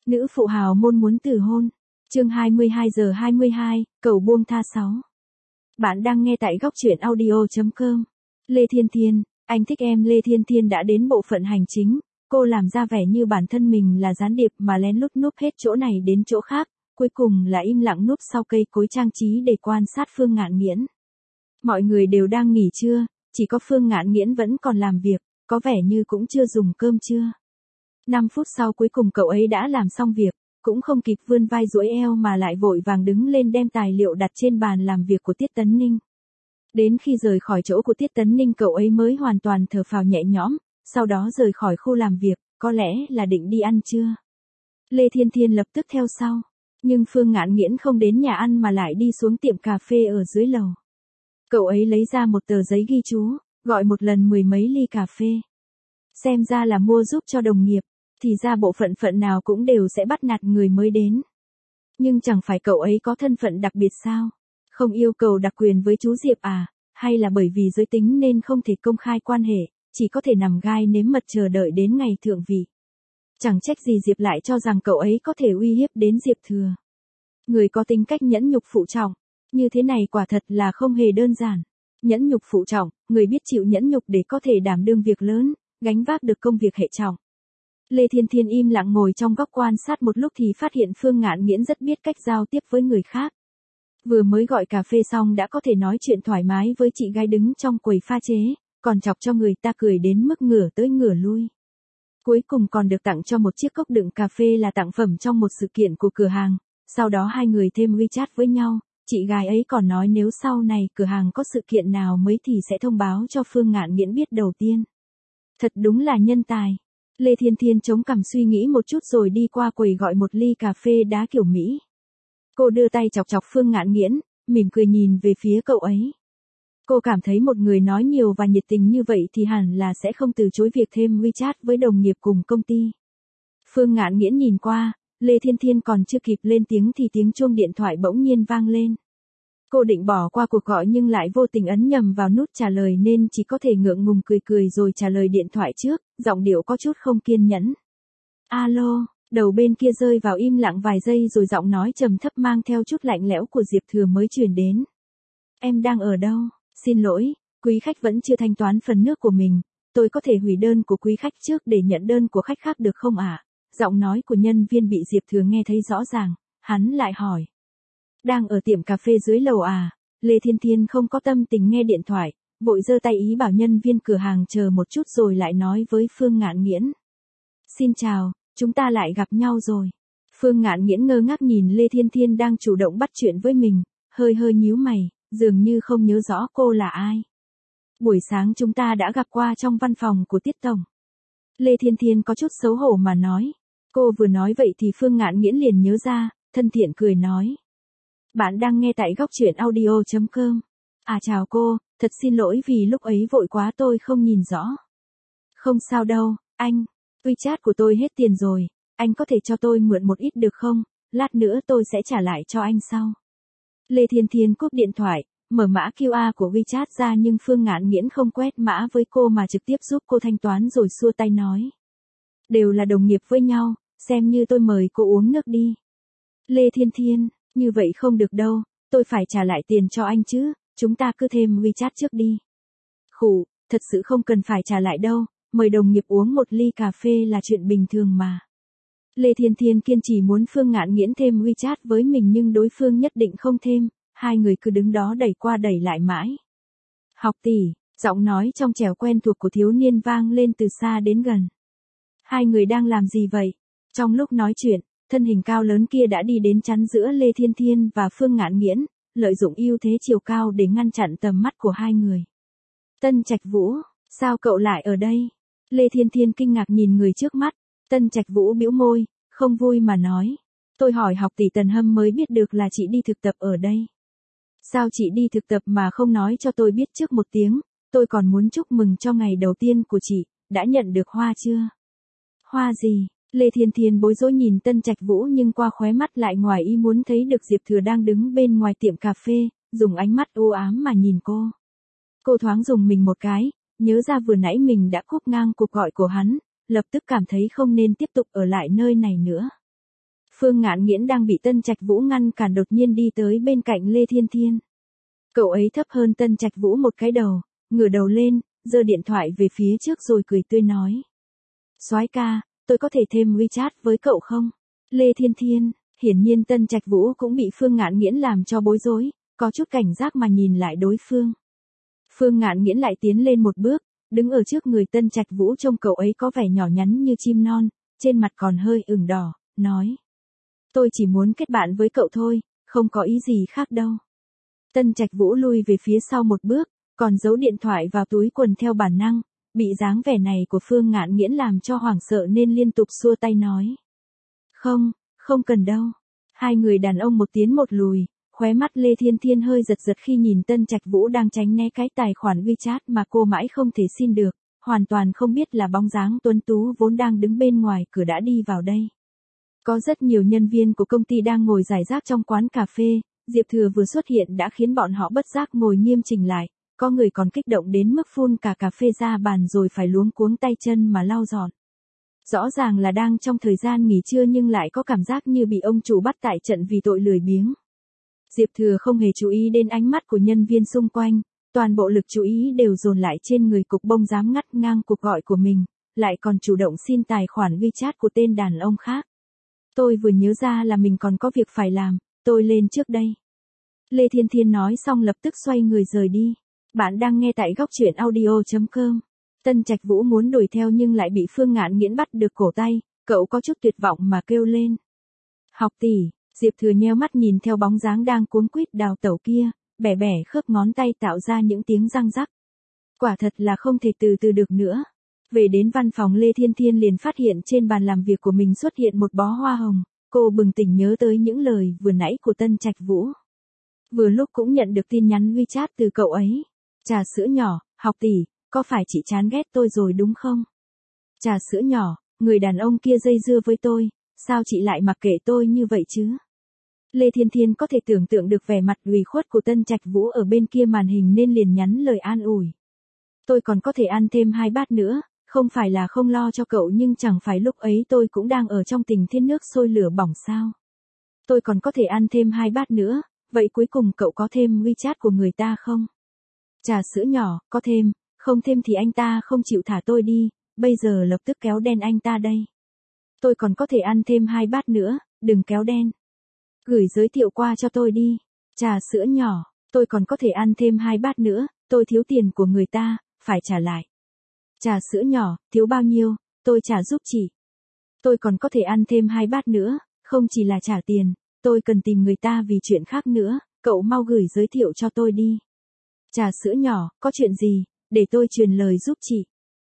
Nữ phụ hào môn muốn từ hôn. Chương 22:22, cầu buông tha 6. Bạn đang nghe tại góc truyện audio.com. Lê Thiên Thiên, anh thích em. Lê Thiên Thiên đã đến bộ phận hành chính, cô làm ra vẻ như bản thân mình là gián điệp mà lén lút núp hết chỗ này đến chỗ khác, cuối cùng là im lặng núp sau cây cối trang trí để quan sát Phương Ngạn Nghiễn. Mọi người đều đang nghỉ trưa, chỉ có Phương Ngạn Nghiễn vẫn còn làm việc, có vẻ như cũng chưa dùng cơm trưa. 5 phút sau cuối cùng cậu ấy đã làm xong việc, cũng không kịp vươn vai duỗi eo mà lại vội vàng đứng lên đem tài liệu đặt trên bàn làm việc của Tiết Tấn Ninh. Đến khi rời khỏi chỗ của Tiết Tấn Ninh cậu ấy mới hoàn toàn thở phào nhẹ nhõm, sau đó rời khỏi khu làm việc, có lẽ là định đi ăn trưa. Lê Thiên Thiên lập tức theo sau, nhưng Phương Ngạn Nghiễn không đến nhà ăn mà lại đi xuống tiệm cà phê ở dưới lầu. Cậu ấy lấy ra một tờ giấy ghi chú, gọi một lần 10 mấy ly cà phê. Xem ra là mua giúp cho đồng nghiệp, thì ra bộ phận nào cũng đều sẽ bắt nạt người mới đến. Nhưng chẳng phải cậu ấy có thân phận đặc biệt sao? Không yêu cầu đặc quyền với chú Diệp à? Hay là bởi vì giới tính nên không thể công khai quan hệ, chỉ có thể nằm gai nếm mật chờ đợi đến ngày thượng vị? Chẳng trách gì Diệp lại cho rằng cậu ấy có thể uy hiếp đến Diệp Thừa. Người có tính cách nhẫn nhục phụ trọng, như thế này quả thật là không hề đơn giản. Nhẫn nhục phụ trọng, người biết chịu nhẫn nhục để có thể đảm đương việc lớn, gánh vác được công việc hệ trọng. Lê Thiên Thiên im lặng ngồi trong góc quan sát một lúc thì phát hiện Phương Ngạn Nghiễn rất biết cách giao tiếp với người khác. Vừa mới gọi cà phê xong đã có thể nói chuyện thoải mái với chị gái đứng trong quầy pha chế, còn chọc cho người ta cười đến mức ngửa tới ngửa lui. Cuối cùng còn được tặng cho một chiếc cốc đựng cà phê là tặng phẩm trong một sự kiện của cửa hàng. Sau đó hai người thêm WeChat với nhau, chị gái ấy còn nói nếu sau này cửa hàng có sự kiện nào mới thì sẽ thông báo cho Phương Ngạn Nghiễn biết đầu tiên. Thật đúng là nhân tài. Lê Thiên Thiên chống cằm suy nghĩ một chút rồi đi qua quầy gọi một ly cà phê đá kiểu Mỹ. Cô đưa tay chọc chọc Phương Ngạn Nghiễn, mỉm cười nhìn về phía cậu ấy. Cô cảm thấy một người nói nhiều và nhiệt tình như vậy thì hẳn là sẽ không từ chối việc thêm WeChat với đồng nghiệp cùng công ty. Phương Ngạn Nghiễn nhìn qua, Lê Thiên Thiên còn chưa kịp lên tiếng thì tiếng chuông điện thoại bỗng nhiên vang lên. Cô định bỏ qua cuộc gọi nhưng lại vô tình ấn nhầm vào nút trả lời nên chỉ có thể ngượng ngùng cười cười rồi trả lời điện thoại trước, giọng điệu có chút không kiên nhẫn. Alo, đầu bên kia rơi vào im lặng vài giây rồi giọng nói trầm thấp mang theo chút lạnh lẽo của Diệp Thừa mới truyền đến. Em đang ở đâu? Xin lỗi, quý khách vẫn chưa thanh toán phần nước của mình, tôi có thể hủy đơn của quý khách trước để nhận đơn của khách khác được không ạ? Giọng nói của nhân viên bị Diệp Thừa nghe thấy rõ ràng, hắn lại hỏi. Đang ở tiệm cà phê dưới lầu à? Lê Thiên Thiên không có tâm tình nghe điện thoại, vội giơ tay ý bảo nhân viên cửa hàng chờ một chút rồi lại nói với Phương Ngạn Nghiễn. Xin chào, chúng ta lại gặp nhau rồi. Phương Ngạn Nghiễn ngơ ngác nhìn Lê Thiên Thiên đang chủ động bắt chuyện với mình, hơi nhíu mày, dường như không nhớ rõ cô là ai. Buổi sáng chúng ta đã gặp qua trong văn phòng của Tiết Tổng. Lê Thiên Thiên có chút xấu hổ mà nói. Cô vừa nói vậy thì Phương Ngạn Nghiễn liền nhớ ra, thân thiện cười nói. Bạn đang nghe tại góc truyện audio.com. À chào cô, thật xin lỗi vì lúc ấy vội quá tôi không nhìn rõ. Không sao đâu, anh. WeChat của tôi hết tiền rồi, anh có thể cho tôi mượn một ít được không? Lát nữa tôi sẽ trả lại cho anh sau. Lê Thiên Thiên cúp điện thoại, mở mã QR của WeChat ra nhưng Phương Ngạn Nghiễn không quét mã với cô mà trực tiếp giúp cô thanh toán rồi xua tay nói. Đều là đồng nghiệp với nhau, xem như tôi mời cô uống nước đi. Lê Thiên Thiên, như vậy không được đâu, tôi phải trả lại tiền cho anh chứ, chúng ta cứ thêm WeChat trước đi. Khủ, thật sự không cần phải trả lại đâu, mời đồng nghiệp uống một ly cà phê là chuyện bình thường mà. Lê Thiên Thiên kiên trì muốn Phương Ngạn Nghiễn thêm WeChat với mình nhưng đối phương nhất định không thêm, hai người cứ đứng đó đẩy qua đẩy lại mãi. Học tỷ, giọng nói trong trẻo quen thuộc của thiếu niên vang lên từ xa đến gần. Hai người đang làm gì vậy? Trong lúc nói chuyện, thân hình cao lớn kia đã đi đến chắn giữa Lê Thiên Thiên và Phương Ngạn Nghiễn, lợi dụng ưu thế chiều cao để ngăn chặn tầm mắt của hai người. Tân Trạch Vũ, sao cậu lại ở đây? Lê Thiên Thiên kinh ngạc nhìn người trước mắt, Tân Trạch Vũ bĩu môi, không vui mà nói. Tôi hỏi học tỷ Tần Hâm mới biết được là chị đi thực tập ở đây. Sao chị đi thực tập mà không nói cho tôi biết trước một tiếng, tôi còn muốn chúc mừng cho ngày đầu tiên của chị, đã nhận được hoa chưa? Hoa gì? Lê Thiên Thiên bối rối nhìn Tân Trạch Vũ nhưng qua khóe mắt lại ngoài ý muốn thấy được Diệp Thừa đang đứng bên ngoài tiệm cà phê, dùng ánh mắt u ám mà nhìn cô. Cô thoáng dùng mình một cái, nhớ ra vừa nãy mình đã cúp ngang cuộc gọi của hắn, lập tức cảm thấy không nên tiếp tục ở lại nơi này nữa. Phương Ngạn Nghiễn đang bị Tân Trạch Vũ ngăn cản đột nhiên đi tới bên cạnh Lê Thiên Thiên. Cậu ấy thấp hơn Tân Trạch Vũ một cái đầu, ngửa đầu lên, giơ điện thoại về phía trước rồi cười tươi nói. Soái ca, tôi có thể thêm WeChat với cậu không? Lê Thiên Thiên, hiển nhiên Tân Trạch Vũ cũng bị Phương Ngạn Nghiễn làm cho bối rối, có chút cảnh giác mà nhìn lại đối phương. Phương Ngạn Nghiễn lại tiến lên một bước, đứng ở trước người Tân Trạch Vũ, trông cậu ấy có vẻ nhỏ nhắn như chim non, trên mặt còn hơi ửng đỏ, nói. Tôi chỉ muốn kết bạn với cậu thôi, không có ý gì khác đâu. Tân Trạch Vũ lui về phía sau một bước, còn giấu điện thoại vào túi quần theo bản năng, bị dáng vẻ này của Phương Ngạn Nghiễn làm cho hoảng sợ nên liên tục xua tay nói. Không, không cần đâu. Hai người đàn ông một tiến một lùi, khóe mắt Lê Thiên Thiên hơi giật giật khi nhìn Tân Trạch Vũ đang tránh né cái tài khoản WeChat mà cô mãi không thể xin được, hoàn toàn không biết là bóng dáng tuấn tú vốn đang đứng bên ngoài cửa đã đi vào đây. Có rất nhiều nhân viên của công ty đang ngồi rải rác trong quán cà phê, Diệp Thừa vừa xuất hiện đã khiến bọn họ bất giác ngồi nghiêm chỉnh lại, có người còn kích động đến mức phun cả cà phê ra bàn rồi phải luống cuống tay chân mà lau dọn. Rõ ràng là đang trong thời gian nghỉ trưa nhưng lại có cảm giác như bị ông chủ bắt tại trận vì tội lười biếng. Diệp Thừa không hề chú ý đến ánh mắt của nhân viên xung quanh, toàn bộ lực chú ý đều dồn lại trên người Cục Bông dám ngắt ngang cuộc gọi của mình, lại còn chủ động xin tài khoản WeChat của tên đàn ông khác. Tôi vừa nhớ ra là mình còn có việc phải làm, tôi lên trước đây. Lê Thiên Thiên nói xong lập tức xoay người rời đi. Bạn đang nghe tại góc truyện audio.com. Tân Trạch Vũ muốn đuổi theo nhưng lại bị Phương Ngạn Nghiễn bắt được cổ tay, cậu có chút tuyệt vọng mà kêu lên. Học tỷ. Diệp Thừa nheo mắt nhìn theo bóng dáng đang cuống quýt đào tẩu kia, bẻ bẻ khớp ngón tay tạo ra những tiếng răng rắc. Quả thật là không thể từ từ được nữa. Về đến văn phòng Lê Thiên Thiên liền phát hiện trên bàn làm việc của mình xuất hiện một bó hoa hồng, cô bừng tỉnh nhớ tới những lời vừa nãy của Tân Trạch Vũ. Vừa lúc cũng nhận được tin nhắn WeChat từ cậu ấy. Trà sữa nhỏ, học tỷ, có phải chị chán ghét tôi rồi đúng không? Trà sữa nhỏ, người đàn ông kia dây dưa với tôi, sao chị lại mặc kệ tôi như vậy chứ? Lê Thiên Thiên có thể tưởng tượng được vẻ mặt ủy khuất của Tân Trạch Vũ ở bên kia màn hình nên liền nhắn lời an ủi. Tôi còn có thể ăn thêm 2 bát nữa, không phải là không lo cho cậu nhưng chẳng phải lúc ấy tôi cũng đang ở trong tình thiên nước sôi lửa bỏng sao? Tôi còn có thể ăn thêm 2 bát nữa, vậy cuối cùng cậu có thêm WeChat của người ta không? Trà sữa nhỏ, có thêm, không thêm thì anh ta không chịu thả tôi đi, bây giờ lập tức kéo đen anh ta đây. Tôi còn có thể ăn thêm 2 bát nữa, đừng kéo đen. Gửi giới thiệu qua cho tôi đi. Trà sữa nhỏ, tôi còn có thể ăn thêm 2 bát nữa, tôi thiếu tiền của người ta, phải trả lại. Trà sữa nhỏ, thiếu bao nhiêu, tôi trả giúp chị. Tôi còn có thể ăn thêm 2 bát nữa, không chỉ là trả tiền, tôi cần tìm người ta vì chuyện khác nữa, cậu mau gửi giới thiệu cho tôi đi. Trà sữa nhỏ, có chuyện gì, để tôi truyền lời giúp chị.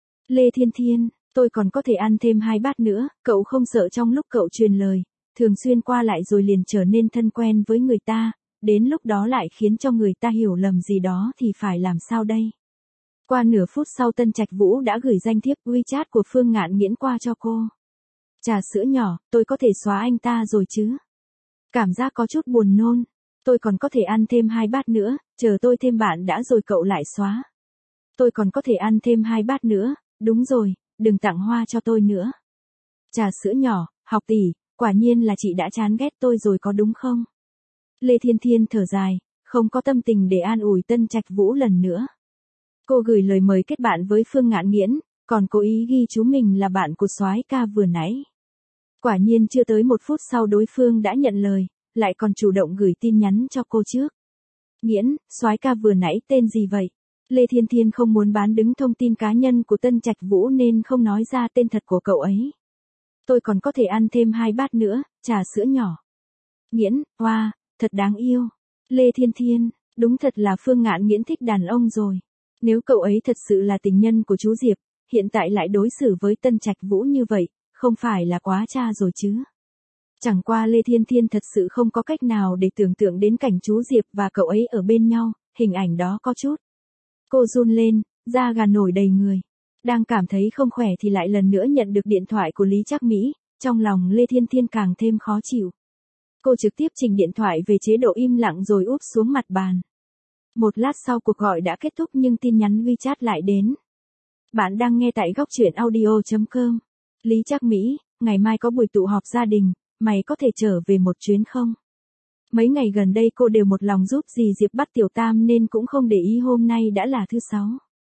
Lê Thiên Thiên, tôi còn có thể ăn thêm 2 bát nữa, cậu không sợ trong lúc cậu truyền lời, thường xuyên qua lại rồi liền trở nên thân quen với người ta, đến lúc đó lại khiến cho người ta hiểu lầm gì đó thì phải làm sao đây? Qua nửa phút sau Tân Trạch Vũ đã gửi danh thiếp WeChat của Phương Ngạn Nghiễn qua cho cô. Trà sữa nhỏ, tôi có thể xóa anh ta rồi chứ? Cảm giác có chút buồn nôn. Tôi còn có thể ăn thêm 2 bát nữa, chờ tôi thêm bạn đã rồi cậu lại xóa. Tôi còn có thể ăn thêm 2 bát nữa, đúng rồi, đừng tặng hoa cho tôi nữa. Trà sữa nhỏ, học tỷ, quả nhiên là chị đã chán ghét tôi rồi có đúng không? Lê Thiên Thiên thở dài, không có tâm tình để an ủi Tân Trạch Vũ lần nữa. Cô gửi lời mời kết bạn với Phương Ngạn Nghiễn, còn cố ý ghi chú mình là bạn của soái ca vừa nãy. Quả nhiên chưa tới 1 phút sau đối phương đã nhận lời, lại còn chủ động gửi tin nhắn cho cô trước. Nghiễn, soái ca vừa nãy tên gì vậy? Lê Thiên Thiên không muốn bán đứng thông tin cá nhân của Tân Trạch Vũ nên không nói ra tên thật của cậu ấy. Tôi còn có thể ăn thêm 2 bát nữa, trà sữa nhỏ. Nghiễn, hoa, thật đáng yêu. Lê Thiên Thiên, đúng thật là Phương Ngạn Nghiễn thích đàn ông rồi. Nếu cậu ấy thật sự là tình nhân của chú Diệp, hiện tại lại đối xử với Tân Trạch Vũ như vậy, không phải là quá cha rồi chứ. Chẳng qua Lê Thiên Thiên thật sự không có cách nào để tưởng tượng đến cảnh chú Diệp và cậu ấy ở bên nhau, hình ảnh đó có chút. Cô run lên, da gà nổi đầy người. Đang cảm thấy không khỏe thì lại lần nữa nhận được điện thoại của Lý Trác Mỹ, trong lòng Lê Thiên Thiên càng thêm khó chịu. Cô trực tiếp chỉnh điện thoại về chế độ im lặng rồi úp xuống mặt bàn. Một lát sau cuộc gọi đã kết thúc nhưng tin nhắn WeChat lại đến. Bạn đang nghe tại góc truyện audio.com. Lý Trác Mỹ, ngày mai có buổi tụ họp gia đình, mày có thể trở về một chuyến không? Mấy ngày gần đây cô đều một lòng giúp dì Diệp bắt Tiểu Tam nên cũng không để ý hôm nay đã là thứ 6.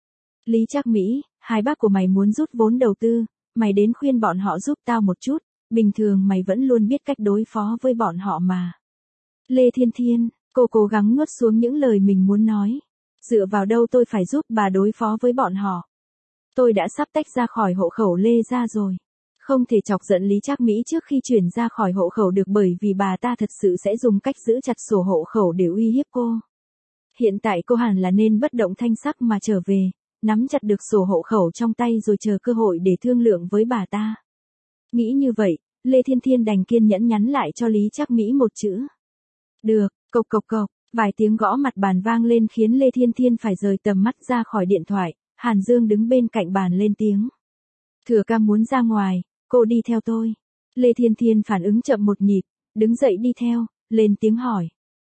Lý Trác Mỹ, hai bác của mày muốn rút vốn đầu tư, mày đến khuyên bọn họ giúp tao một chút, bình thường mày vẫn luôn biết cách đối phó với bọn họ mà. Lê Thiên Thiên, cô cố gắng nuốt xuống những lời mình muốn nói. Dựa vào đâu tôi phải giúp bà đối phó với bọn họ? Tôi đã sắp tách ra khỏi hộ khẩu Lê gia rồi. Không thể chọc giận Lý Trác Mỹ trước khi chuyển ra khỏi hộ khẩu được bởi vì bà ta thật sự sẽ dùng cách giữ chặt sổ hộ khẩu để uy hiếp cô. Hiện tại cô hẳn là nên bất động thanh sắc mà trở về, nắm chặt được sổ hộ khẩu trong tay rồi chờ cơ hội để thương lượng với bà ta. Nghĩ như vậy, Lê Thiên Thiên đành kiên nhẫn nhắn lại cho Lý Trác Mỹ một chữ. Được, cộc cộc cộc, vài tiếng gõ mặt bàn vang lên khiến Lê Thiên Thiên phải rời tầm mắt ra khỏi điện thoại, Hàn Dương đứng bên cạnh bàn lên tiếng. Thừa ca muốn ra ngoài, cô đi theo tôi. Lê Thiên Thiên phản ứng chậm một nhịp, đứng dậy đi theo, lên tiếng hỏi.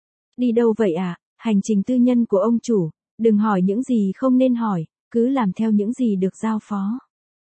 Đi đâu vậy ạ? Hành trình tư nhân của ông chủ, đừng hỏi những gì không nên hỏi, cứ làm theo những gì được giao phó.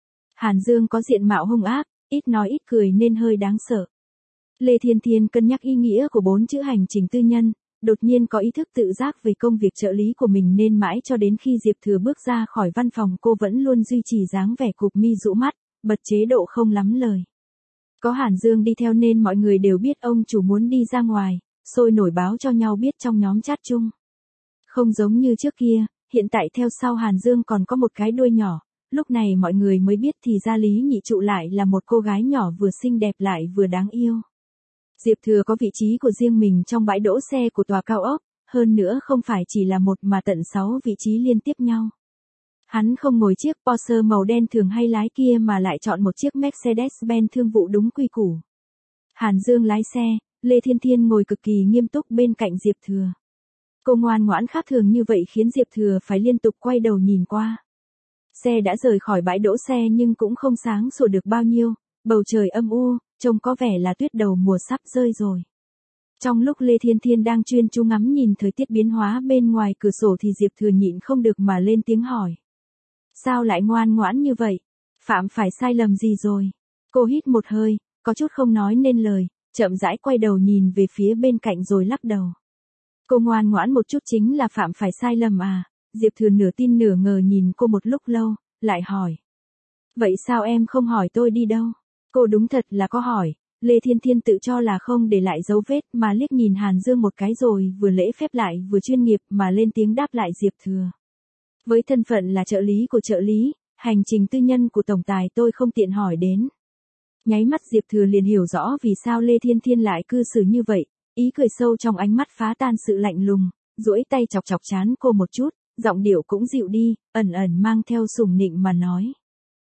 Hàn Dương có diện mạo hung ác, ít nói ít cười nên hơi đáng sợ. Lê Thiên Thiên cân nhắc ý nghĩa của 4 chữ hành trình tư nhân, đột nhiên có ý thức tự giác về công việc trợ lý của mình nên mãi cho đến khi Diệp Thừa bước ra khỏi văn phòng cô vẫn luôn duy trì dáng vẻ cụp mi rũ mắt, bật chế độ không lắm lời. Có Hàn Dương đi theo nên mọi người đều biết ông chủ muốn đi ra ngoài, sôi nổi báo cho nhau biết trong nhóm chat chung. Không giống như trước kia, hiện tại theo sau Hàn Dương còn có một cái đuôi nhỏ, lúc này mọi người mới biết thì ra Lý Nhị Trụ lại là một cô gái nhỏ vừa xinh đẹp lại vừa đáng yêu. Diệp Thừa có vị trí của riêng mình trong bãi đỗ xe của tòa cao ốc, hơn nữa không phải chỉ là một mà tận 6 vị trí liên tiếp nhau. Hắn không ngồi chiếc Porsche màu đen thường hay lái kia mà lại chọn một chiếc Mercedes-Benz thương vụ đúng quy củ. Hàn Dương lái xe, Lê Thiên Thiên ngồi cực kỳ nghiêm túc bên cạnh Diệp Thừa. Cô ngoan ngoãn khác thường như vậy khiến Diệp Thừa phải liên tục quay đầu nhìn qua. Xe đã rời khỏi bãi đỗ xe nhưng cũng không sáng sủa được bao nhiêu, bầu trời âm u, trông có vẻ là tuyết đầu mùa sắp rơi rồi. Trong lúc Lê Thiên Thiên đang chuyên chú ngắm nhìn thời tiết biến hóa bên ngoài cửa sổ thì Diệp Thừa nhịn không được mà lên tiếng hỏi. Sao lại ngoan ngoãn như vậy? Phạm phải sai lầm gì rồi? Cô hít một hơi, có chút không nói nên lời, chậm rãi quay đầu nhìn về phía bên cạnh rồi lắc đầu. Cô ngoan ngoãn một chút chính là phạm phải sai lầm à? Diệp Thừa nửa tin nửa ngờ nhìn cô một lúc lâu, lại hỏi. Vậy sao em không hỏi tôi đi đâu? Cô đúng thật là có hỏi. Lê Thiên Thiên tự cho là không để lại dấu vết mà liếc nhìn Hàn Dương một cái rồi vừa lễ phép lại vừa chuyên nghiệp mà lên tiếng đáp lại Diệp Thừa. Với thân phận là trợ lý của trợ lý, hành trình tư nhân của tổng tài tôi không tiện hỏi đến. Nháy mắt Diệp Thừa liền hiểu rõ vì sao Lê Thiên Thiên lại cư xử như vậy, ý cười sâu trong ánh mắt phá tan sự lạnh lùng, duỗi tay chọc chọc trán cô một chút, giọng điệu cũng dịu đi, ẩn ẩn mang theo sủng nịnh mà nói.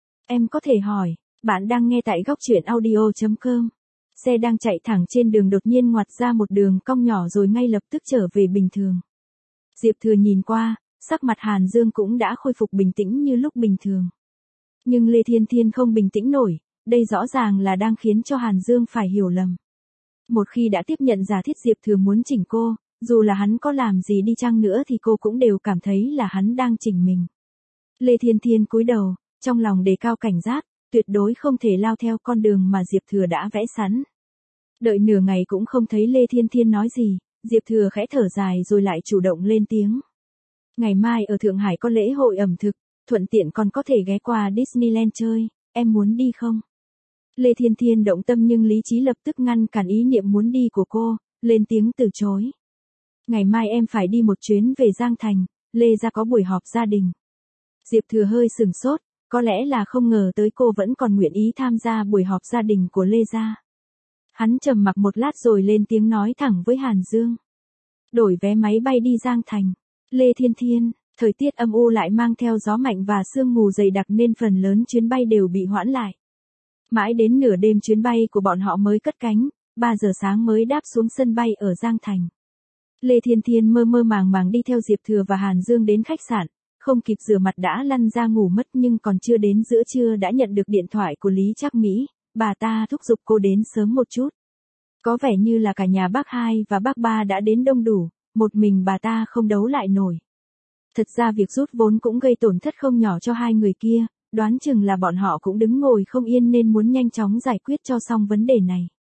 Em có thể hỏi, bạn đang nghe tại góc truyện audio.com. Xe đang chạy thẳng trên đường đột nhiên ngoặt ra một đường cong nhỏ rồi ngay lập tức trở về bình thường. Diệp Thừa nhìn qua, sắc mặt Hàn Dương cũng đã khôi phục bình tĩnh như lúc bình thường. Nhưng Lê Thiên Thiên không bình tĩnh nổi, đây rõ ràng là đang khiến cho Hàn Dương phải hiểu lầm. Một khi đã tiếp nhận giả thiết Diệp Thừa muốn chỉnh cô, dù là hắn có làm gì đi chăng nữa thì cô cũng đều cảm thấy là hắn đang chỉnh mình. Lê Thiên Thiên cúi đầu, trong lòng đề cao cảnh giác, tuyệt đối không thể lao theo con đường mà Diệp Thừa đã vẽ sẵn. Đợi nửa ngày cũng không thấy Lê Thiên Thiên nói gì, Diệp Thừa khẽ thở dài rồi lại chủ động lên tiếng. Ngày mai ở Thượng Hải có lễ hội ẩm thực, thuận tiện còn có thể ghé qua Disneyland chơi, em muốn đi không? Lê Thiên Thiên động tâm nhưng lý trí lập tức ngăn cản ý niệm muốn đi của cô, lên tiếng từ chối. Ngày mai em phải đi một chuyến về Giang Thành, Lê gia có buổi họp gia đình. Diệp Thừa hơi sừng sốt, có lẽ là không ngờ tới cô vẫn còn nguyện ý tham gia buổi họp gia đình của Lê gia. Hắn trầm mặc một lát rồi lên tiếng nói thẳng với Hàn Dương. Đổi vé máy bay đi Giang Thành. Lê Thiên Thiên, thời tiết âm u lại mang theo gió mạnh và sương mù dày đặc nên phần lớn chuyến bay đều bị hoãn lại. Mãi đến nửa đêm chuyến bay của bọn họ mới cất cánh, 3 giờ sáng mới đáp xuống sân bay ở Giang Thành. Lê Thiên Thiên mơ mơ màng màng đi theo Diệp Thừa và Hàn Dương đến khách sạn, không kịp rửa mặt đã lăn ra ngủ mất nhưng còn chưa đến giữa trưa đã nhận được điện thoại của Lý Trác Mỹ, bà ta thúc giục cô đến sớm một chút. Có vẻ như là cả nhà bác 2 và bác 3 đã đến đông đủ, một mình bà ta không đấu lại nổi. Thật ra việc rút vốn cũng gây tổn thất không nhỏ cho hai người kia, đoán chừng là bọn họ cũng đứng ngồi không yên nên muốn nhanh chóng giải quyết cho xong vấn đề này.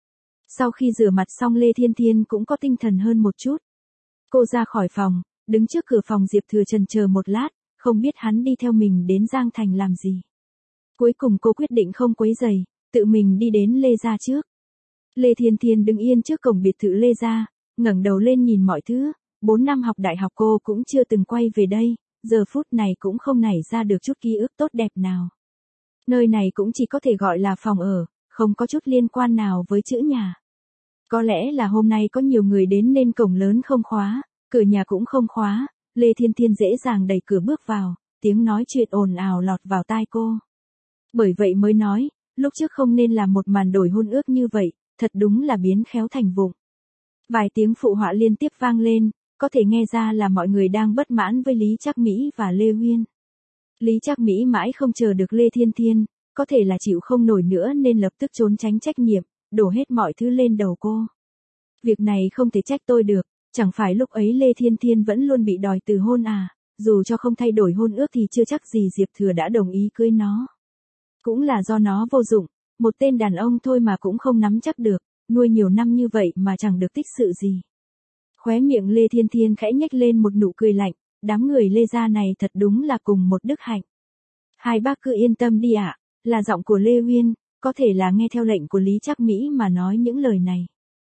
Sau khi rửa mặt xong Lê Thiên Thiên cũng có tinh thần hơn một chút. Cô ra khỏi phòng, đứng trước cửa phòng Diệp Thừa chần chờ một lát, không biết hắn đi theo mình đến Giang Thành làm gì. Cuối cùng cô quyết định không quấy rầy, tự mình đi đến Lê gia trước. Lê Thiên Thiên đứng yên trước cổng biệt thự Lê gia, ngẩng đầu lên nhìn mọi thứ, 4 năm học đại học cô cũng chưa từng quay về đây, giờ phút này cũng không nảy ra được chút ký ức tốt đẹp nào. Nơi này cũng chỉ có thể gọi là phòng ở, không có chút liên quan nào với chữ nhà. Có lẽ là hôm nay có nhiều người đến nên cổng lớn không khóa, cửa nhà cũng không khóa, Lê Thiên Thiên dễ dàng đẩy cửa bước vào, tiếng nói chuyện ồn ào lọt vào tai cô. Bởi vậy mới nói, lúc trước không nên làm một màn đổi hôn ước như vậy, thật đúng là biến khéo thành vụng. Vài tiếng phụ họa liên tiếp vang lên, có thể nghe ra là mọi người đang bất mãn với Lý Trác Mỹ và Lê Huyên. Lý Trác Mỹ mãi không chờ được Lê Thiên Thiên, có thể là chịu không nổi nữa nên lập tức trốn tránh trách nhiệm, đổ hết mọi thứ lên đầu cô. Việc này không thể trách tôi được, chẳng phải lúc ấy Lê Thiên Thiên vẫn luôn bị đòi từ hôn à, dù cho không thay đổi hôn ước thì chưa chắc gì Diệp Thừa đã đồng ý cưới nó. Cũng là do nó vô dụng, một tên đàn ông thôi mà cũng không nắm chắc được, nuôi nhiều năm như vậy mà chẳng được tích sự gì. Khóe miệng Lê Thiên Thiên khẽ nhếch lên một nụ cười lạnh, đám người Lê gia này thật đúng là cùng một đức hạnh. Hai bác cứ yên tâm đi ạ, là giọng của Lê Huyên, có thể là nghe theo lệnh của Lý Trác Mỹ mà nói những lời này.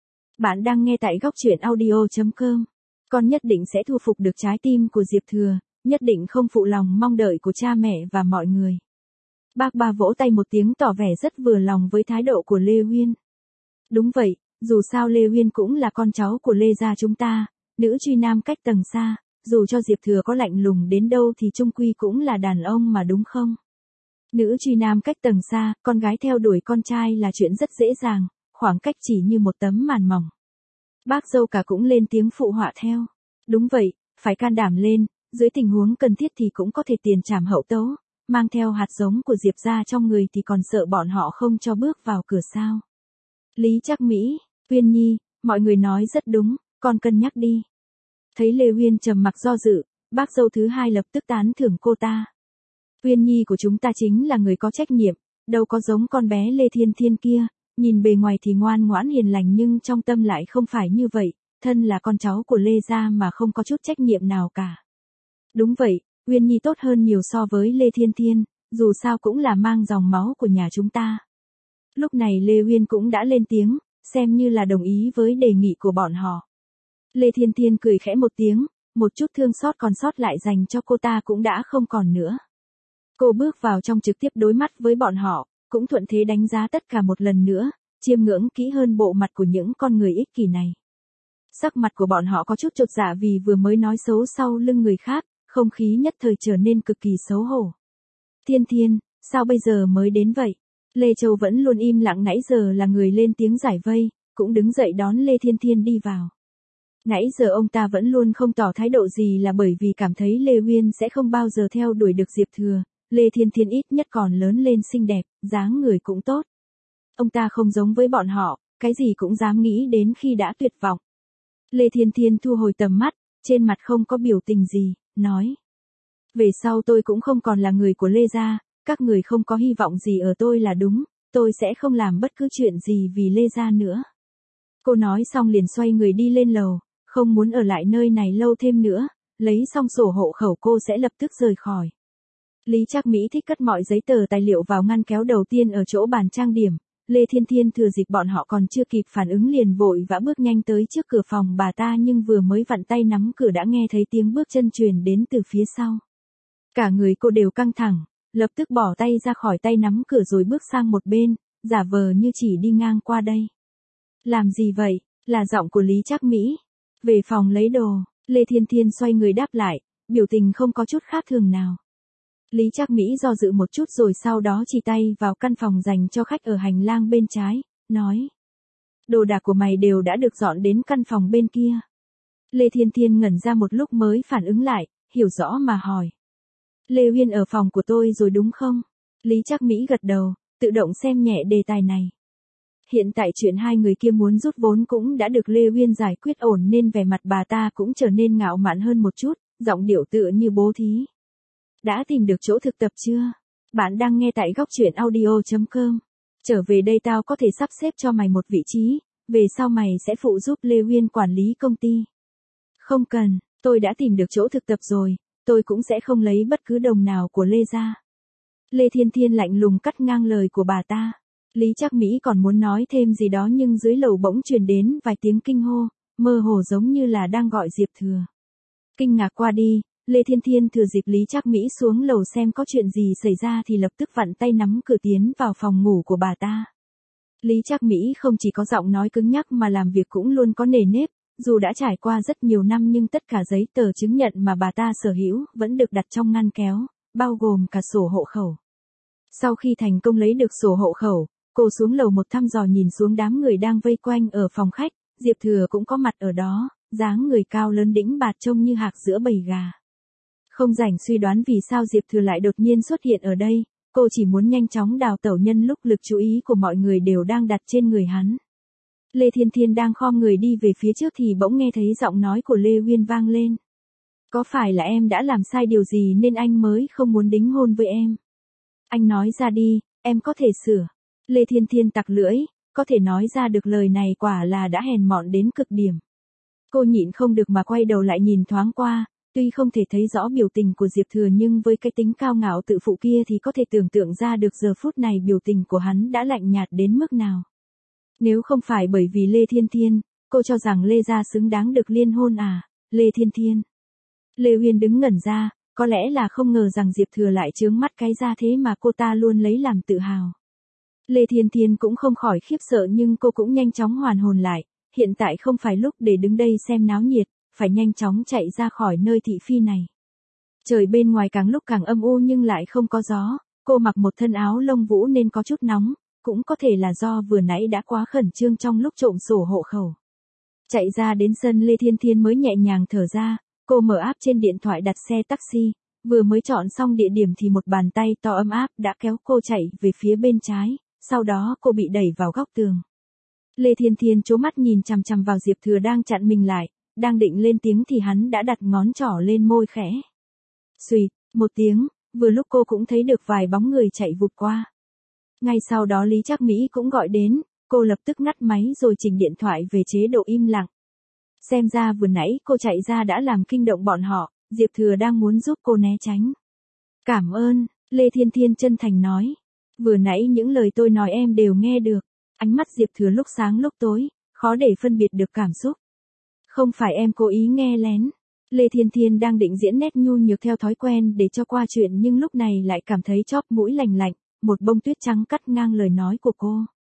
Bạn đang nghe tại góc truyện audio.com. Con nhất định sẽ thu phục được trái tim của Diệp Thừa, nhất định không phụ lòng mong đợi của cha mẹ và mọi người. Bác ba vỗ tay một tiếng tỏ vẻ rất vừa lòng với thái độ của Lê Huyên. Đúng vậy, dù sao Lê Huyên cũng là con cháu của Lê gia chúng ta, nữ truy nam cách tầng xa, dù cho Diệp Thừa có lạnh lùng đến đâu thì chung quy cũng là đàn ông mà đúng không? Nữ truy nam cách tầng xa, con gái theo đuổi con trai là chuyện rất dễ dàng, khoảng cách chỉ như một tấm màn mỏng. Bác dâu cả cũng lên tiếng phụ họa theo. Đúng vậy, phải can đảm lên, dưới tình huống cần thiết thì cũng có thể tiền trảm hậu tấu, mang theo hạt giống của Diệp gia trong người thì còn sợ bọn họ không cho bước vào cửa sao. Lý Trác Mỹ, Huyên Nhi, mọi người nói rất đúng, con cân nhắc đi. Thấy Lê Huyên trầm mặc do dự, bác dâu thứ hai lập tức tán thưởng cô ta. Huyên Nhi của chúng ta chính là người có trách nhiệm, đâu có giống con bé Lê Thiên Thiên kia, nhìn bề ngoài thì ngoan ngoãn hiền lành nhưng trong tâm lại không phải như vậy, thân là con cháu của Lê gia mà không có chút trách nhiệm nào cả. Đúng vậy, Huyên Nhi tốt hơn nhiều so với Lê Thiên Thiên, dù sao cũng là mang dòng máu của nhà chúng ta. Lúc này Lê Huyên cũng đã lên tiếng, xem như là đồng ý với đề nghị của bọn họ. Lê Thiên Thiên cười khẽ một tiếng, một chút thương xót còn sót lại dành cho cô ta cũng đã không còn nữa. Cô bước vào trong trực tiếp đối mắt với bọn họ, cũng thuận thế đánh giá tất cả một lần nữa, chiêm ngưỡng kỹ hơn bộ mặt của những con người ích kỷ này. Sắc mặt của bọn họ có chút chột dạ vì vừa mới nói xấu sau lưng người khác, không khí nhất thời trở nên cực kỳ xấu hổ. Thiên Thiên, sao bây giờ mới đến vậy? Lê Châu vẫn luôn im lặng nãy giờ là người lên tiếng giải vây, cũng đứng dậy đón Lê Thiên Thiên đi vào. Nãy giờ ông ta vẫn luôn không tỏ thái độ gì là bởi vì cảm thấy Lê Huyên sẽ không bao giờ theo đuổi được Diệp Thừa, Lê Thiên Thiên ít nhất còn lớn lên xinh đẹp, dáng người cũng tốt. Ông ta không giống với bọn họ, cái gì cũng dám nghĩ đến khi đã tuyệt vọng. Lê Thiên Thiên thu hồi tầm mắt, trên mặt không có biểu tình gì, nói. Về sau tôi cũng không còn là người của Lê gia, các người không có hy vọng gì ở tôi là đúng, tôi sẽ không làm bất cứ chuyện gì vì Lê gia nữa. Cô nói xong liền xoay người đi lên lầu, không muốn ở lại nơi này lâu thêm nữa, lấy xong sổ hộ khẩu cô sẽ lập tức rời khỏi. Lý Trác Mỹ thích cất mọi giấy tờ tài liệu vào ngăn kéo đầu tiên ở chỗ bàn trang điểm, Lê Thiên Thiên thừa dịp bọn họ còn chưa kịp phản ứng liền vội vã bước nhanh tới trước cửa phòng bà ta nhưng vừa mới vặn tay nắm cửa đã nghe thấy tiếng bước chân truyền đến từ phía sau. Cả người cô đều căng thẳng, lập tức bỏ tay ra khỏi tay nắm cửa rồi bước sang một bên, giả vờ như chỉ đi ngang qua đây. Làm gì vậy? Là giọng của Lý Trác Mỹ. Về phòng lấy đồ, Lê Thiên Thiên xoay người đáp lại, biểu tình không có chút khác thường nào. Lý Trác Mỹ do dự một chút rồi sau đó chỉ tay vào căn phòng dành cho khách ở hành lang bên trái, nói. Đồ đạc của mày đều đã được dọn đến căn phòng bên kia. Lê Thiên Thiên ngẩn ra một lúc mới phản ứng lại, hiểu rõ mà hỏi. Lê Huyên ở phòng của tôi rồi đúng không? Lý Trác Mỹ gật đầu, tự động xem nhẹ đề tài này. Hiện tại chuyện hai người kia muốn rút vốn cũng đã được Lê Huyên giải quyết ổn nên vẻ mặt bà ta cũng trở nên ngạo mạn hơn một chút, giọng điệu tựa như bố thí. Đã tìm được chỗ thực tập chưa? Bạn đang nghe tại góc truyện audio.com. Trở về đây tao có thể sắp xếp cho mày một vị trí, về sau mày sẽ phụ giúp Lê Uyên quản lý công ty. Không cần, tôi đã tìm được chỗ thực tập rồi, tôi cũng sẽ không lấy bất cứ đồng nào của Lê ra. Lê Thiên Thiên lạnh lùng cắt ngang lời của bà ta. Lý Trác Mỹ còn muốn nói thêm gì đó nhưng dưới lầu bỗng truyền đến vài tiếng kinh hô, mơ hồ giống như là đang gọi Diệp Thừa. Kinh ngạc qua đi, Lê Thiên Thiên thừa dịp Lý Trác Mỹ xuống lầu xem có chuyện gì xảy ra thì lập tức vặn tay nắm cửa tiến vào phòng ngủ của bà ta. Lý Trác Mỹ không chỉ có giọng nói cứng nhắc mà làm việc cũng luôn có nề nếp, dù đã trải qua rất nhiều năm nhưng tất cả giấy tờ chứng nhận mà bà ta sở hữu vẫn được đặt trong ngăn kéo, bao gồm cả sổ hộ khẩu. Sau khi thành công lấy được sổ hộ khẩu, cô xuống lầu một thăm dò nhìn xuống đám người đang vây quanh ở phòng khách, Diệp Thừa cũng có mặt ở đó, dáng người cao lớn đĩnh bạt trông như hạc giữa bầy gà. Không rảnh suy đoán vì sao Diệp Thừa lại đột nhiên xuất hiện ở đây, cô chỉ muốn nhanh chóng đào tẩu nhân lúc lực chú ý của mọi người đều đang đặt trên người hắn. Lê Thiên Thiên đang khom người đi về phía trước thì bỗng nghe thấy giọng nói của Lê Uyên vang lên. Có phải là em đã làm sai điều gì nên anh mới không muốn đính hôn với em? Anh nói ra đi, em có thể sửa. Lê Thiên Thiên tặc lưỡi, có thể nói ra được lời này quả là đã hèn mọn đến cực điểm. Cô nhịn không được mà quay đầu lại nhìn thoáng qua, tuy không thể thấy rõ biểu tình của Diệp Thừa nhưng với cái tính cao ngạo tự phụ kia thì có thể tưởng tượng ra được giờ phút này biểu tình của hắn đã lạnh nhạt đến mức nào. Nếu không phải bởi vì Lê Thiên Thiên, cô cho rằng Lê gia xứng đáng được liên hôn à, Lê Thiên Thiên. Lê Uyên đứng ngẩn ra, có lẽ là không ngờ rằng Diệp Thừa lại chướng mắt cái ra thế mà cô ta luôn lấy làm tự hào. Lê Thiên Thiên cũng không khỏi khiếp sợ nhưng cô cũng nhanh chóng hoàn hồn lại, hiện tại không phải lúc để đứng đây xem náo nhiệt, phải nhanh chóng chạy ra khỏi nơi thị phi này. Trời bên ngoài càng lúc càng âm u nhưng lại không có gió, cô mặc một thân áo lông vũ nên có chút nóng, cũng có thể là do vừa nãy đã quá khẩn trương trong lúc trộm sổ hộ khẩu. Chạy ra đến sân Lê Thiên Thiên mới nhẹ nhàng thở ra, cô mở app trên điện thoại đặt xe taxi, vừa mới chọn xong địa điểm thì một bàn tay to ấm áp đã kéo cô chạy về phía bên trái, sau đó cô bị đẩy vào góc tường. Lê Thiên Thiên trố mắt nhìn chằm chằm vào Diệp Thừa đang chặn mình lại, đang định lên tiếng thì hắn đã đặt ngón trỏ lên môi khẽ. Xuỵt, một tiếng, vừa lúc cô cũng thấy được vài bóng người chạy vụt qua. Ngay sau đó Lý Trác Mỹ cũng gọi đến, cô lập tức ngắt máy rồi chỉnh điện thoại về chế độ im lặng. Xem ra vừa nãy cô chạy ra đã làm kinh động bọn họ, Diệp Thừa đang muốn giúp cô né tránh. Cảm ơn, Lê Thiên Thiên chân thành nói. Vừa nãy những lời tôi nói em đều nghe được. Ánh mắt Diệp Thừa lúc sáng lúc tối, khó để phân biệt được cảm xúc. Không phải em cố ý nghe lén. Lê Thiên Thiên đang định diễn nét nhu nhược theo thói quen để cho qua chuyện nhưng lúc này lại cảm thấy chóp mũi lành lạnh, một bông tuyết trắng cắt ngang lời nói của cô.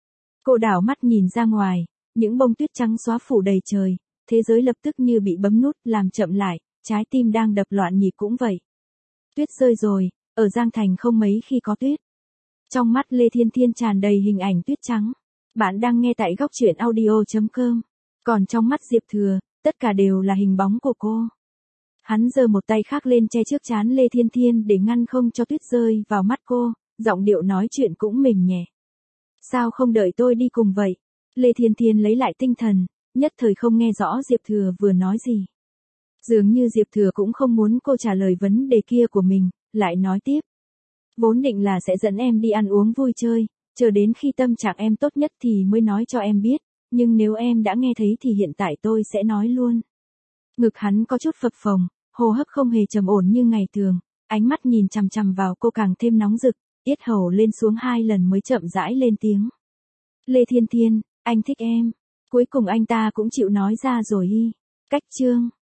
Cô đảo mắt nhìn ra ngoài, những bông tuyết trắng xóa phủ đầy trời, thế giới lập tức như bị bấm nút làm chậm lại, trái tim đang đập loạn nhịp cũng vậy. Tuyết rơi rồi, ở Giang Thành không mấy khi có tuyết. Trong mắt Lê Thiên Thiên tràn đầy hình ảnh tuyết trắng. Bạn đang nghe tại góc truyện audio.com. Còn trong mắt Diệp Thừa, tất cả đều là hình bóng của cô. Hắn giơ một tay khác lên che trước trán Lê Thiên Thiên để ngăn không cho tuyết rơi vào mắt cô, giọng điệu nói chuyện cũng mềm nhẹ. Sao không đợi tôi đi cùng vậy? Lê Thiên Thiên lấy lại tinh thần, nhất thời không nghe rõ Diệp Thừa vừa nói gì. Dường như Diệp Thừa cũng không muốn cô trả lời vấn đề kia của mình, lại nói tiếp. Vốn định là sẽ dẫn em đi ăn uống vui chơi, chờ đến khi tâm trạng em tốt nhất thì mới nói cho em biết, nhưng nếu em đã nghe thấy thì hiện tại tôi sẽ nói luôn. Ngực hắn có chút phập phồng, hô hấp không hề trầm ổn như ngày thường, ánh mắt nhìn chằm chằm vào cô càng thêm nóng rực, yết hầu lên xuống 2 lần mới chậm rãi lên tiếng. Lê Thiên Thiên, anh thích em. Cuối cùng anh ta cũng chịu nói ra rồi y. Cách chương.